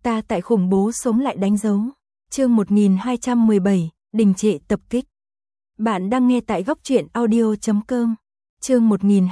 Ta tại khủng bố sống lại đánh dấu. Chương 1217, đình trệ tập kích. Bạn đang nghe tại góc truyện audio.com. Chương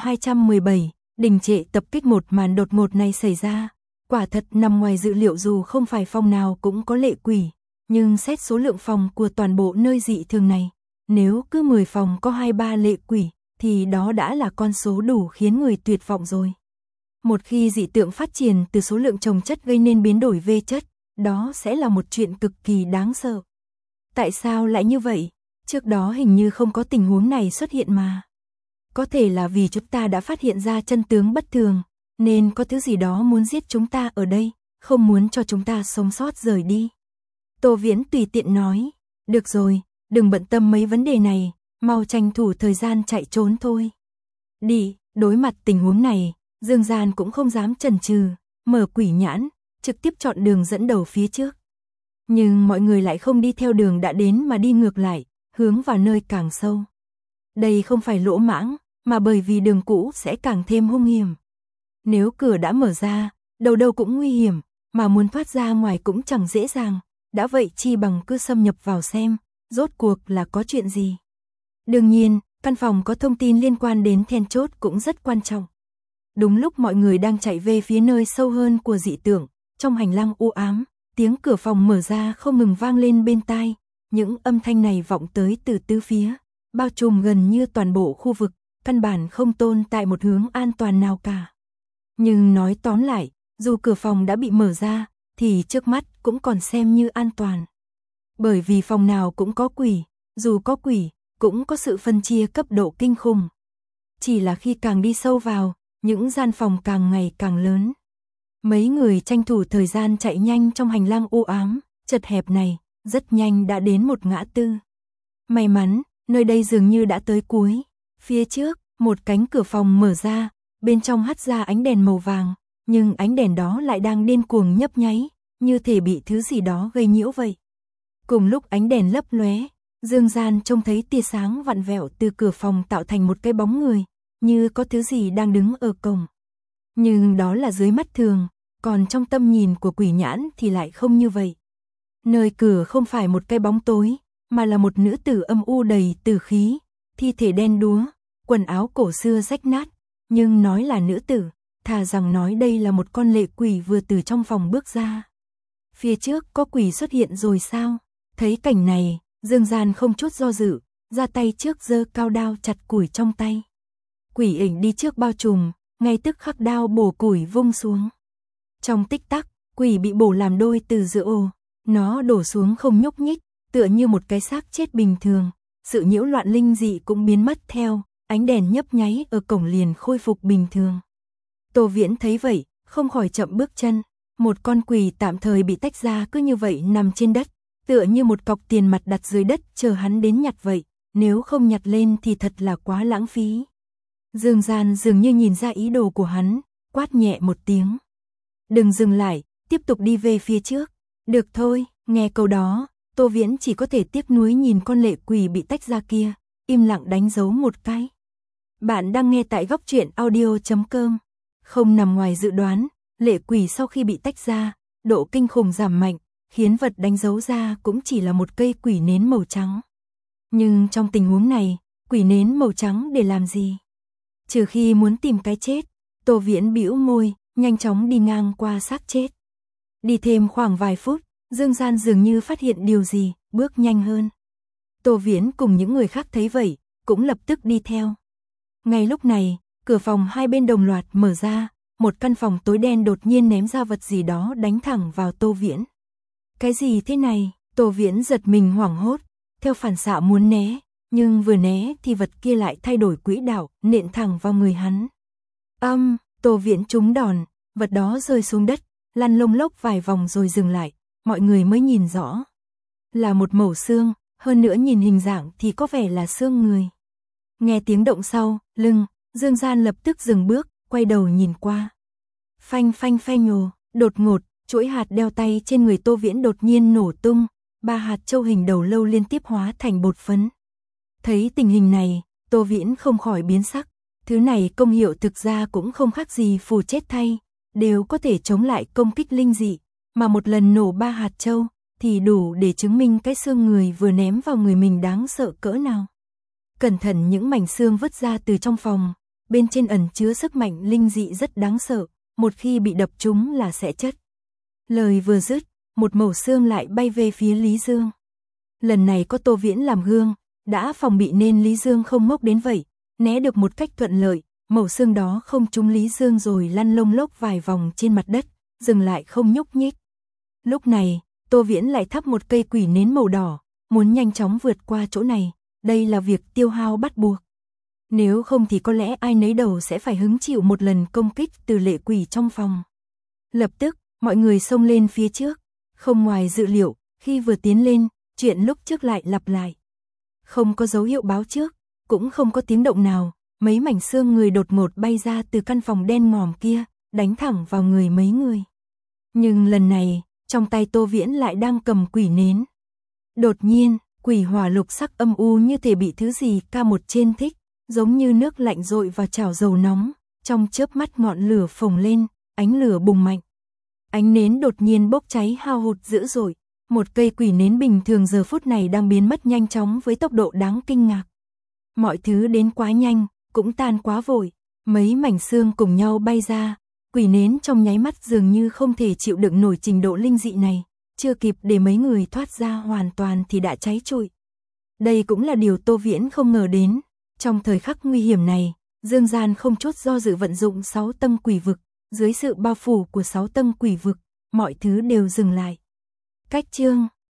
1217, đình trệ tập kích. Một màn đột ngột này xảy ra, quả thật nằm ngoài dự liệu. Dù không phải phòng nào cũng có lệ quỷ, nhưng xét số lượng phòng của toàn bộ nơi dị thường này, nếu cứ 10 phòng có 2-3 lệ quỷ, thì đó đã là con số đủ khiến người tuyệt vọng rồi. Một khi dị tượng phát triển từ số lượng chồng chất gây nên biến đổi về chất, đó sẽ là một chuyện cực kỳ đáng sợ. Tại sao lại như vậy? Trước đó hình như không có tình huống này xuất hiện mà. Có thể là vì chúng ta đã phát hiện ra chân tướng bất thường, nên có thứ gì đó muốn giết chúng ta ở đây, không muốn cho chúng ta sống sót rời đi. Tô Viễn tùy tiện nói, được rồi, đừng bận tâm mấy vấn đề này, mau tranh thủ thời gian chạy trốn thôi. Đi, đối mặt tình huống này, Dương Gian cũng không dám chần chừ, mở quỷ nhãn, trực tiếp chọn đường dẫn đầu phía trước. Nhưng mọi người lại không đi theo đường đã đến mà đi ngược lại, hướng vào nơi càng sâu. Đây không phải lỗ mãng, mà bởi vì đường cũ sẽ càng thêm hung hiểm. Nếu cửa đã mở ra, đầu đâu cũng nguy hiểm, mà muốn thoát ra ngoài cũng chẳng dễ dàng. Đã vậy chi bằng cứ xâm nhập vào xem, rốt cuộc là có chuyện gì. Đương nhiên, căn phòng có thông tin liên quan đến then chốt cũng rất quan trọng. Đúng lúc mọi người đang chạy về phía nơi sâu hơn của dị tượng, trong hành lang u ám, tiếng cửa phòng mở ra không ngừng vang lên bên tai. Những âm thanh này vọng tới từ tứ phía, bao trùm gần như toàn bộ khu vực, căn bản không tồn tại một hướng an toàn nào cả. Nhưng nói tóm lại, dù cửa phòng đã bị mở ra, thì trước mắt cũng còn xem như an toàn. Bởi vì phòng nào cũng có quỷ, dù có quỷ, cũng có sự phân chia cấp độ kinh khủng. Chỉ là khi càng đi sâu vào, những gian phòng càng ngày càng lớn. Mấy người tranh thủ thời gian chạy nhanh trong hành lang u ám, chật hẹp này, rất nhanh đã đến một ngã tư. May mắn, nơi đây dường như đã tới cuối. Phía trước, một cánh cửa phòng mở ra, bên trong hắt ra ánh đèn màu vàng, nhưng ánh đèn đó lại đang điên cuồng nhấp nháy, như thể bị thứ gì đó gây nhiễu vậy. Cùng lúc ánh đèn lấp lóe, Dương Gian trông thấy tia sáng vặn vẹo từ cửa phòng tạo thành một cái bóng người, như có thứ gì đang đứng ở cổng. Nhưng đó là dưới mắt thường, còn trong tâm nhìn của quỷ nhãn thì lại không như vậy. Nơi cửa không phải một cái bóng tối, mà là một nữ tử âm u đầy tử khí, thi thể đen đúa, quần áo cổ xưa rách nát, nhưng nói là nữ tử, thà rằng nói đây là một con lệ quỷ vừa từ trong phòng bước ra. Phía trước có quỷ xuất hiện rồi sao? Thấy cảnh này, Dương Gian không chút do dự, ra tay trước giơ cao đao chặt củi trong tay. Quỷ ảnh đi trước bao trùm, ngay tức khắc đao bổ củi vung xuống. Trong tích tắc, quỷ bị bổ làm đôi từ giữa ồ, nó đổ xuống không nhúc nhích, tựa như một cái xác chết bình thường. Sự nhiễu loạn linh dị cũng biến mất theo, ánh đèn nhấp nháy ở cổng liền khôi phục bình thường. Tô Viễn thấy vậy, không khỏi chậm bước chân. Một con quỷ tạm thời bị tách ra cứ như vậy nằm trên đất, tựa như một cọc tiền mặt đặt dưới đất chờ hắn đến nhặt vậy, nếu không nhặt lên thì thật là quá lãng phí. Dương Gian dường như nhìn ra ý đồ của hắn, quát nhẹ một tiếng. Đừng dừng lại, tiếp tục đi về phía trước. Được thôi, nghe câu đó, Tô Viễn chỉ có thể tiếc nuối nhìn con lệ quỷ bị tách ra kia, im lặng đánh dấu một cái. Bạn đang nghe tại góc truyện audio.com. Không nằm ngoài dự đoán, lệ quỷ sau khi bị tách ra, độ kinh khủng giảm mạnh, khiến vật đánh dấu ra cũng chỉ là một cây quỷ nến màu trắng. Nhưng trong tình huống này, quỷ nến màu trắng để làm gì? Trừ khi muốn tìm cái chết. Tô Viễn bĩu môi, nhanh chóng đi ngang qua xác chết. Đi thêm khoảng vài phút, Dương Gian dường như phát hiện điều gì, bước nhanh hơn. Tô Viễn cùng những người khác thấy vậy, cũng lập tức đi theo. Ngay lúc này, cửa phòng hai bên đồng loạt mở ra, một căn phòng tối đen đột nhiên ném ra vật gì đó đánh thẳng vào Tô Viễn. Cái gì thế này? Tô Viễn giật mình hoảng hốt, theo phản xạ muốn né, nhưng vừa né thì vật kia lại thay đổi quỹ đạo, nện thẳng vào người hắn. Tô Viễn trúng đòn, vật đó rơi xuống đất, lăn lông lốc vài vòng rồi dừng lại, mọi người mới nhìn rõ. Là một mẩu xương, hơn nữa nhìn hình dạng thì có vẻ là xương người. Nghe tiếng động sau, lưng, Dương Gian lập tức dừng bước, quay đầu nhìn qua. Phanh phanh phanh nhồ, đột ngột, chuỗi hạt đeo tay trên người Tô Viễn đột nhiên nổ tung, 3 hạt châu hình đầu lâu liên tiếp hóa thành bột phấn. Thấy tình hình này, Tô Viễn không khỏi biến sắc. Thứ này công hiệu thực ra cũng không khác gì phù chết thay, đều có thể chống lại công kích linh dị, mà một lần nổ 3 hạt châu, thì đủ để chứng minh cái xương người vừa ném vào người mình đáng sợ cỡ nào. Cẩn thận, những mảnh xương vứt ra từ trong phòng, bên trên ẩn chứa sức mạnh linh dị rất đáng sợ, một khi bị đập trúng là sẽ chất. Lời vừa dứt, một mẩu xương lại bay về phía Lý Dương. Lần này có Tô Viễn làm gương, đã phòng bị nên Lý Dương không ngốc đến vậy, né được một cách thuận lợi, mẩu xương đó không trúng Lý Dương rồi lăn lông lốc vài vòng trên mặt đất, dừng lại không nhúc nhích. Lúc này, Tô Viễn lại thắp một cây quỷ nến màu đỏ, muốn nhanh chóng vượt qua chỗ này, đây là việc tiêu hao bắt buộc. Nếu không thì có lẽ ai nấy đầu sẽ phải hứng chịu một lần công kích từ lệ quỷ trong phòng. Lập tức, mọi người xông lên phía trước, không ngoài dự liệu, khi vừa tiến lên, chuyện lúc trước lại lặp lại. Không có dấu hiệu báo trước, cũng không có tiếng động nào, mấy mảnh xương người đột ngột bay ra từ căn phòng đen ngòm kia, đánh thẳng vào người mấy người. Nhưng lần này, trong tay Tô Viễn lại đang cầm quỷ nến. Đột nhiên, quỷ hỏa lục sắc âm u như thể bị thứ gì ca một trên thích, giống như nước lạnh dội vào chảo dầu nóng, trong chớp mắt ngọn lửa phồng lên, ánh lửa bùng mạnh. Ánh nến đột nhiên bốc cháy hao hụt dữ dội, một cây quỷ nến bình thường giờ phút này đang biến mất nhanh chóng với tốc độ đáng kinh ngạc. Mọi thứ đến quá nhanh, cũng tan quá vội, mấy mảnh xương cùng nhau bay ra, quỷ nến trong nháy mắt dường như không thể chịu đựng nổi trình độ linh dị này, chưa kịp để mấy người thoát ra hoàn toàn thì đã cháy trụi. Đây cũng là điều Tô Viễn không ngờ đến, trong thời khắc nguy hiểm này, Dương Gian không chút do dự vận dụng 6 tầng quỷ vực, dưới sự bao phủ của 6 tầng quỷ vực, mọi thứ đều dừng lại. Cách chương